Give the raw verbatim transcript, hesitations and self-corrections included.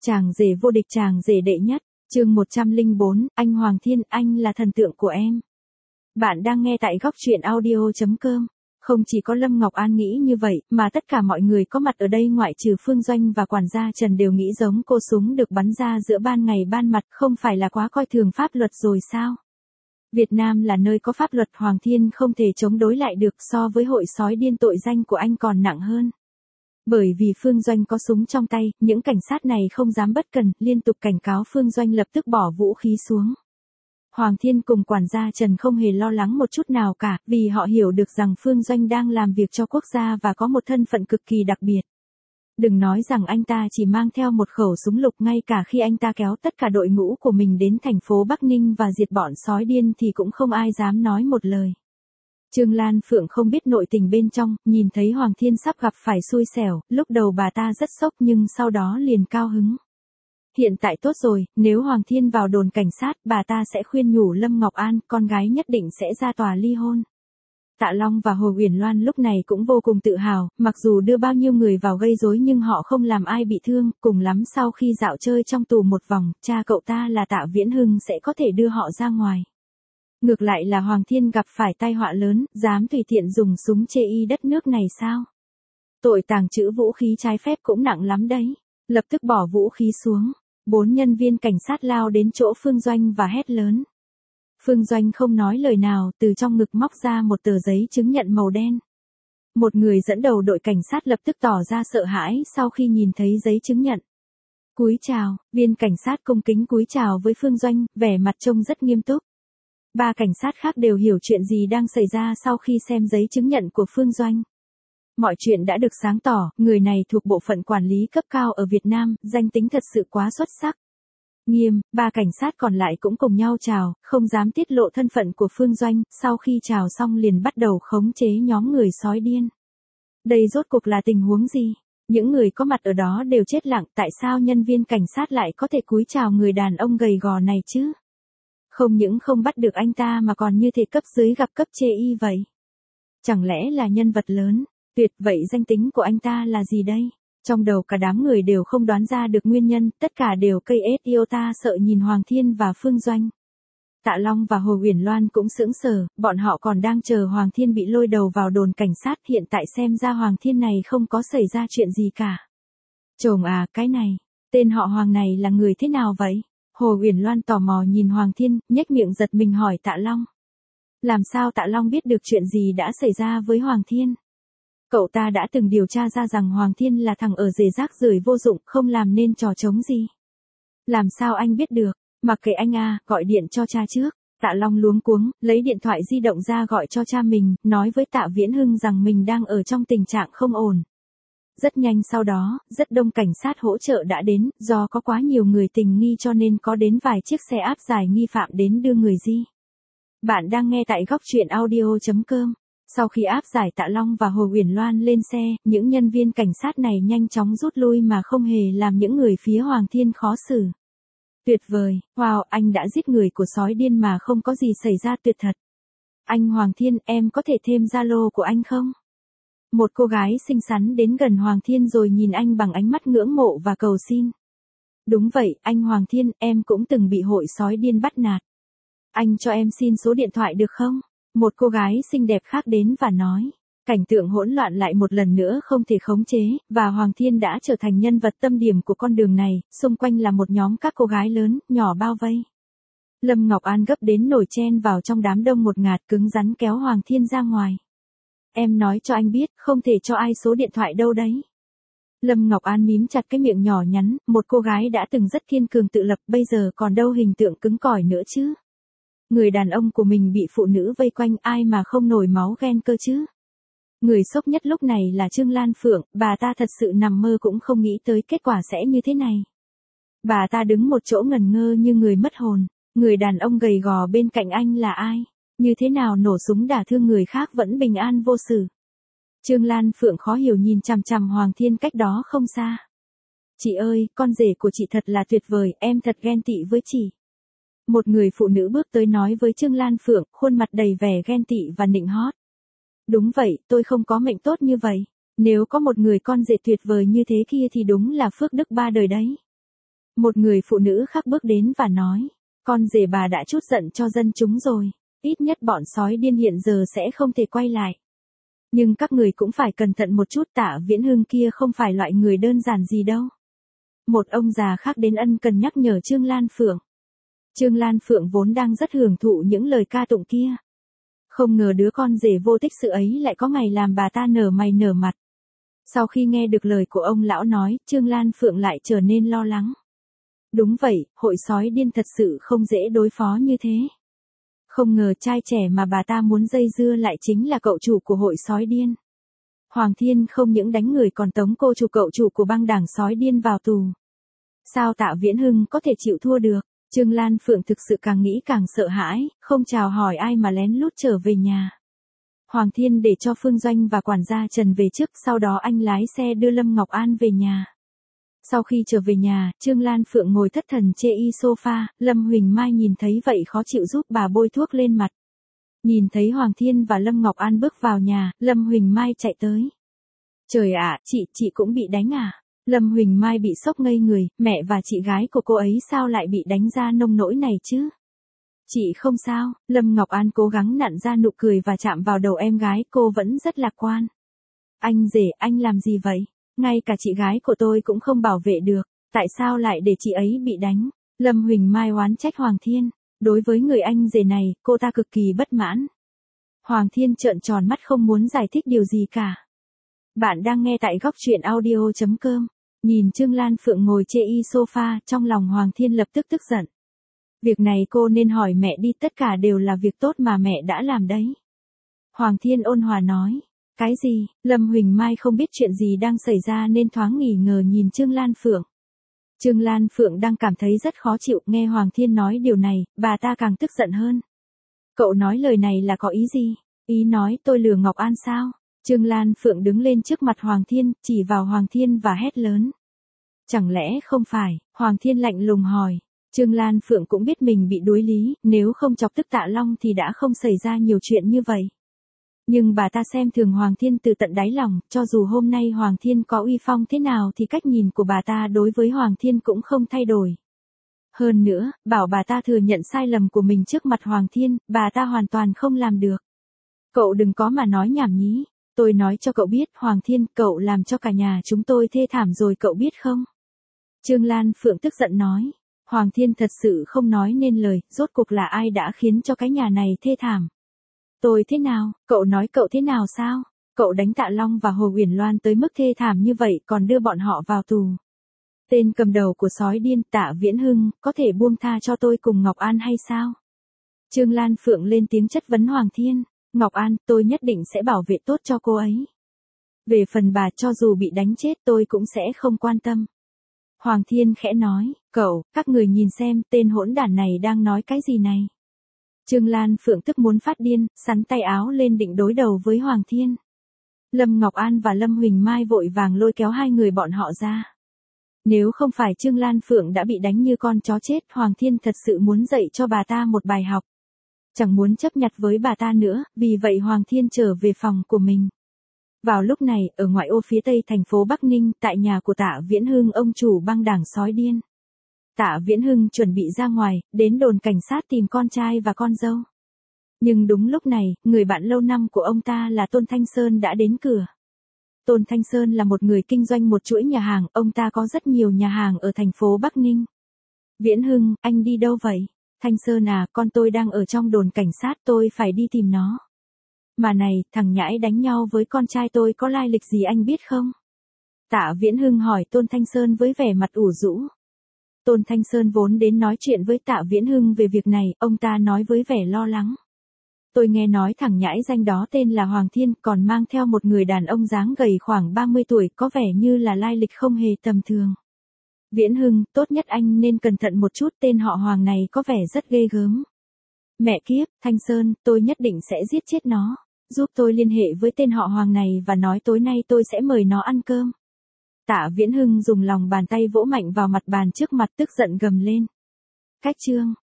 Chàng rể vô địch, chàng rể đệ nhất, chương một trăm lẻ bốn, anh Hoàng Thiên, anh là thần tượng của em. Bạn đang nghe tại góc truyện audio chấm com. Không chỉ có Lâm Ngọc An nghĩ như vậy, mà tất cả mọi người có mặt ở đây ngoại trừ Phương Doanh và quản gia Trần đều nghĩ giống cô, súng được bắn ra giữa ban ngày ban mặt, không phải là quá coi thường pháp luật rồi sao? Việt Nam là nơi có pháp luật, Hoàng Thiên không thể chống đối lại được, so với hội sói điên tội danh của anh còn nặng hơn. Bởi vì Phương Doanh có súng trong tay, những cảnh sát này không dám bất cần, liên tục cảnh cáo Phương Doanh lập tức bỏ vũ khí xuống. Hoàng Thiên cùng quản gia Trần không hề lo lắng một chút nào cả, vì họ hiểu được rằng Phương Doanh đang làm việc cho quốc gia và có một thân phận cực kỳ đặc biệt. Đừng nói rằng anh ta chỉ mang theo một khẩu súng lục, ngay cả khi anh ta kéo tất cả đội ngũ của mình đến thành phố Bắc Ninh và diệt bọn sói điên thì cũng không ai dám nói một lời. Trương Lan Phượng không biết nội tình bên trong, nhìn thấy Hoàng Thiên sắp gặp phải xui xẻo, lúc đầu bà ta rất sốc nhưng sau đó liền cao hứng. Hiện tại tốt rồi, nếu Hoàng Thiên vào đồn cảnh sát, bà ta sẽ khuyên nhủ Lâm Ngọc An, con gái nhất định sẽ ra tòa ly hôn. Tạ Long và Hồ Uyển Loan lúc này cũng vô cùng tự hào, mặc dù đưa bao nhiêu người vào gây rối nhưng họ không làm ai bị thương, cùng lắm sau khi dạo chơi trong tù một vòng, cha cậu ta là Tạ Viễn Hưng sẽ có thể đưa họ ra ngoài. Ngược lại là Hoàng Thiên gặp phải tai họa lớn, dám tùy tiện dùng súng chê y đất nước này sao? Tội tàng trữ vũ khí trái phép cũng nặng lắm đấy. Lập tức bỏ vũ khí xuống, bốn nhân viên cảnh sát lao đến chỗ Phương Doanh và hét lớn. Phương Doanh không nói lời nào, từ trong ngực móc ra một tờ giấy chứng nhận màu đen. Một người dẫn đầu đội cảnh sát lập tức tỏ ra sợ hãi sau khi nhìn thấy giấy chứng nhận. Cúi chào, viên cảnh sát cung kính cúi chào với Phương Doanh, vẻ mặt trông rất nghiêm túc. Ba cảnh sát khác đều hiểu chuyện gì đang xảy ra sau khi xem giấy chứng nhận của Phương Doanh. Mọi chuyện đã được sáng tỏ, người này thuộc bộ phận quản lý cấp cao ở Việt Nam, danh tính thật sự quá xuất sắc. Nghiêm, ba cảnh sát còn lại cũng cùng nhau chào, không dám tiết lộ thân phận của Phương Doanh, sau khi chào xong liền bắt đầu khống chế nhóm người sói điên. Đây rốt cuộc là tình huống gì? Những người có mặt ở đó đều chết lặng, tại sao nhân viên cảnh sát lại có thể cúi chào người đàn ông gầy gò này chứ? Không những không bắt được anh ta mà còn như thể cấp dưới gặp cấp chê y vậy. Chẳng lẽ là nhân vật lớn? Tuyệt, vậy danh tính của anh ta là gì đây? Trong đầu cả đám người đều không đoán ra được nguyên nhân, tất cả đều cây ết iota sợ nhìn Hoàng Thiên và Phương Doanh. Tạ Long và Hồ Uyển Loan cũng sững sờ, bọn họ còn đang chờ Hoàng Thiên bị lôi đầu vào đồn cảnh sát, hiện tại xem ra Hoàng Thiên này không có xảy ra chuyện gì cả. Chồng à, cái này, tên họ Hoàng này là người thế nào vậy? Hồ Uyển Loan tò mò nhìn Hoàng Thiên, nhếch miệng giật mình hỏi Tạ Long. Làm sao Tạ Long biết được chuyện gì đã xảy ra với Hoàng Thiên? Cậu ta đã từng điều tra ra rằng Hoàng Thiên là thằng ở rể rác rưởi vô dụng, không làm nên trò trống gì. Làm sao anh biết được? Mặc kệ anh à, gọi điện cho cha trước. Tạ Long luống cuống, lấy điện thoại di động ra gọi cho cha mình, nói với Tạ Viễn Hưng rằng mình đang ở trong tình trạng không ổn. Rất nhanh sau đó, rất đông cảnh sát hỗ trợ đã đến, do có quá nhiều người tình nghi cho nên có đến vài chiếc xe áp giải nghi phạm đến đưa người di. Bạn đang nghe tại góc truyện audio chấm com. Sau khi áp giải Tạ Long và Hồ Uyển Loan lên xe, những nhân viên cảnh sát này nhanh chóng rút lui mà không hề làm những người phía Hoàng Thiên khó xử. Tuyệt vời, wow, anh đã giết người của sói điên mà không có gì xảy ra, tuyệt thật. Anh Hoàng Thiên, em có thể thêm Zalo của anh không? Một cô gái xinh xắn đến gần Hoàng Thiên rồi nhìn anh bằng ánh mắt ngưỡng mộ và cầu xin. Đúng vậy, anh Hoàng Thiên, em cũng từng bị hội sói điên bắt nạt. Anh cho em xin số điện thoại được không? Một cô gái xinh đẹp khác đến và nói. Cảnh tượng hỗn loạn lại một lần nữa không thể khống chế, và Hoàng Thiên đã trở thành nhân vật tâm điểm của con đường này, xung quanh là một nhóm các cô gái lớn, nhỏ bao vây. Lâm Ngọc An gấp đến nổi chen vào trong đám đông một ngạt, cứng rắn kéo Hoàng Thiên ra ngoài. Em nói cho anh biết, không thể cho ai số điện thoại đâu đấy. Lâm Ngọc An mím chặt cái miệng nhỏ nhắn, một cô gái đã từng rất kiên cường tự lập, bây giờ còn đâu hình tượng cứng cỏi nữa chứ. Người đàn ông của mình bị phụ nữ vây quanh, ai mà không nổi máu ghen cơ chứ. Người sốc nhất lúc này là Trương Lan Phượng, bà ta thật sự nằm mơ cũng không nghĩ tới kết quả sẽ như thế này. Bà ta đứng một chỗ ngẩn ngơ như người mất hồn, người đàn ông gầy gò bên cạnh anh là ai? Như thế nào nổ súng đả thương người khác vẫn bình an vô sự? Trương Lan Phượng khó hiểu nhìn chằm chằm Hoàng Thiên cách đó không xa. Chị ơi, con rể của chị thật là tuyệt vời, em thật ghen tị với chị. Một người phụ nữ bước tới nói với Trương Lan Phượng, khuôn mặt đầy vẻ ghen tị và nịnh hót. Đúng vậy, tôi không có mệnh tốt như vậy. Nếu có một người con rể tuyệt vời như thế kia thì đúng là phước đức ba đời đấy. Một người phụ nữ khác bước đến và nói, con rể bà đã trút giận cho dân chúng rồi, ít nhất bọn sói điên hiện giờ sẽ không thể quay lại. Nhưng các người cũng phải cẩn thận một chút, Tạ Viễn Hưng kia không phải loại người đơn giản gì đâu. Một ông già khác đến ân cần nhắc nhở Trương Lan Phượng. Trương Lan Phượng vốn đang rất hưởng thụ những lời ca tụng kia. Không ngờ đứa con rể vô tích sự ấy lại có ngày làm bà ta nở mày nở mặt. Sau khi nghe được lời của ông lão nói, Trương Lan Phượng lại trở nên lo lắng. Đúng vậy, hội sói điên thật sự không dễ đối phó như thế. Không ngờ trai trẻ mà bà ta muốn dây dưa lại chính là cậu chủ của hội sói điên. Hoàng Thiên không những đánh người còn tống cô chủ cậu chủ của băng đảng sói điên vào tù. Sao Tạ Viễn Hưng có thể chịu thua được? Trương Lan Phượng thực sự càng nghĩ càng sợ hãi, không chào hỏi ai mà lén lút trở về nhà. Hoàng Thiên để cho Phương Doanh và quản gia Trần về trước, sau đó anh lái xe đưa Lâm Ngọc An về nhà. Sau khi trở về nhà, Trương Lan Phượng ngồi thất thần chê y sofa, Lâm Huỳnh Mai nhìn thấy vậy khó chịu giúp bà bôi thuốc lên mặt. Nhìn thấy Hoàng Thiên và Lâm Ngọc An bước vào nhà, Lâm Huỳnh Mai chạy tới. Trời ạ, chị, chị cũng bị đánh à? Lâm Huỳnh Mai bị sốc ngây người, mẹ và chị gái của cô ấy sao lại bị đánh ra nông nỗi này chứ? Chị không sao, Lâm Ngọc An cố gắng nặn ra nụ cười và chạm vào đầu em gái, cô vẫn rất lạc quan. Anh rể, anh làm gì vậy? Ngay cả chị gái của tôi cũng không bảo vệ được, tại sao lại để chị ấy bị đánh? Lâm Huỳnh Mai oán trách Hoàng Thiên, đối với người anh rể này, cô ta cực kỳ bất mãn. Hoàng Thiên trợn tròn mắt không muốn giải thích điều gì cả. Bạn đang nghe tại góc truyện audio chấm com. Nhìn Trương Lan Phượng ngồi chê y sofa, trong lòng Hoàng Thiên lập tức tức giận. Việc này cô nên hỏi mẹ đi, tất cả đều là việc tốt mà mẹ đã làm đấy. Hoàng Thiên ôn hòa nói. Cái gì? Lâm Huỳnh Mai không biết chuyện gì đang xảy ra nên thoáng nghỉ ngờ nhìn Trương Lan Phượng. Trương Lan Phượng đang cảm thấy rất khó chịu, nghe Hoàng Thiên nói điều này, bà ta càng tức giận hơn. Cậu nói lời này là có ý gì? Ý nói tôi lừa Ngọc An sao? Trương Lan Phượng đứng lên trước mặt Hoàng Thiên, chỉ vào Hoàng Thiên và hét lớn. Chẳng lẽ không phải? Hoàng Thiên lạnh lùng hỏi. Trương Lan Phượng cũng biết mình bị đối lý, nếu không chọc tức Tạ Long thì đã không xảy ra nhiều chuyện như vậy. Nhưng bà ta xem thường Hoàng Thiên từ tận đáy lòng, cho dù hôm nay Hoàng Thiên có uy phong thế nào thì cách nhìn của bà ta đối với Hoàng Thiên cũng không thay đổi. Hơn nữa, bảo bà ta thừa nhận sai lầm của mình trước mặt Hoàng Thiên, bà ta hoàn toàn không làm được. Cậu đừng có mà nói nhảm nhí. Tôi nói cho cậu biết, Hoàng Thiên, cậu làm cho cả nhà chúng tôi thê thảm rồi cậu biết không? Trương Lan Phượng tức giận nói. Hoàng Thiên thật sự không nói nên lời, rốt cuộc là ai đã khiến cho cái nhà này thê thảm? Tôi thế nào? Cậu nói cậu thế nào sao? Cậu đánh Tạ Long và Hồ Uyển Loan tới mức thê thảm như vậy còn đưa bọn họ vào tù. Tên cầm đầu của sói điên Tạ Viễn Hưng, có thể buông tha cho tôi cùng Ngọc An hay sao? Trương Lan Phượng lên tiếng chất vấn Hoàng Thiên. Ngọc An, tôi nhất định sẽ bảo vệ tốt cho cô ấy. Về phần bà, cho dù bị đánh chết tôi cũng sẽ không quan tâm. Hoàng Thiên khẽ nói, cậu, các người nhìn xem, tên hỗn đản này đang nói cái gì này. Trương Lan Phượng tức muốn phát điên, sắn tay áo lên định đối đầu với Hoàng Thiên. Lâm Ngọc An và Lâm Huỳnh Mai vội vàng lôi kéo hai người bọn họ ra. Nếu không phải Trương Lan Phượng đã bị đánh như con chó chết, Hoàng Thiên thật sự muốn dạy cho bà ta một bài học. Chẳng muốn chấp nhặt với bà ta nữa, vì vậy Hoàng Thiên trở về phòng của mình. Vào lúc này, ở ngoại ô phía tây thành phố Bắc Ninh, tại nhà của Tạ Viễn Hưng, ông chủ băng đảng sói điên. Tạ Viễn Hưng chuẩn bị ra ngoài, đến đồn cảnh sát tìm con trai và con dâu. Nhưng đúng lúc này, người bạn lâu năm của ông ta là Tôn Thanh Sơn đã đến cửa. Tôn Thanh Sơn là một người kinh doanh một chuỗi nhà hàng, ông ta có rất nhiều nhà hàng ở thành phố Bắc Ninh. Viễn Hưng, anh đi đâu vậy? Thanh Sơn à, con tôi đang ở trong đồn cảnh sát, tôi phải đi tìm nó. Mà này, thằng nhãi đánh nhau với con trai tôi có lai lịch gì anh biết không? Tạ Viễn Hưng hỏi Tôn Thanh Sơn với vẻ mặt ủ rũ. Tôn Thanh Sơn vốn đến nói chuyện với Tạ Viễn Hưng về việc này, ông ta nói với vẻ lo lắng. Tôi nghe nói thằng nhãi danh đó tên là Hoàng Thiên, còn mang theo một người đàn ông dáng gầy khoảng ba mươi tuổi, có vẻ như là lai lịch không hề tầm thường. Viễn Hưng, tốt nhất anh nên cẩn thận một chút, tên họ Hoàng này có vẻ rất ghê gớm. Mẹ kiếp, Thanh Sơn, tôi nhất định sẽ giết chết nó. Giúp tôi liên hệ với tên họ Hoàng này và nói tối nay tôi sẽ mời nó ăn cơm. Tạ Viễn Hưng dùng lòng bàn tay vỗ mạnh vào mặt bàn trước mặt, tức giận gầm lên. Cách chương.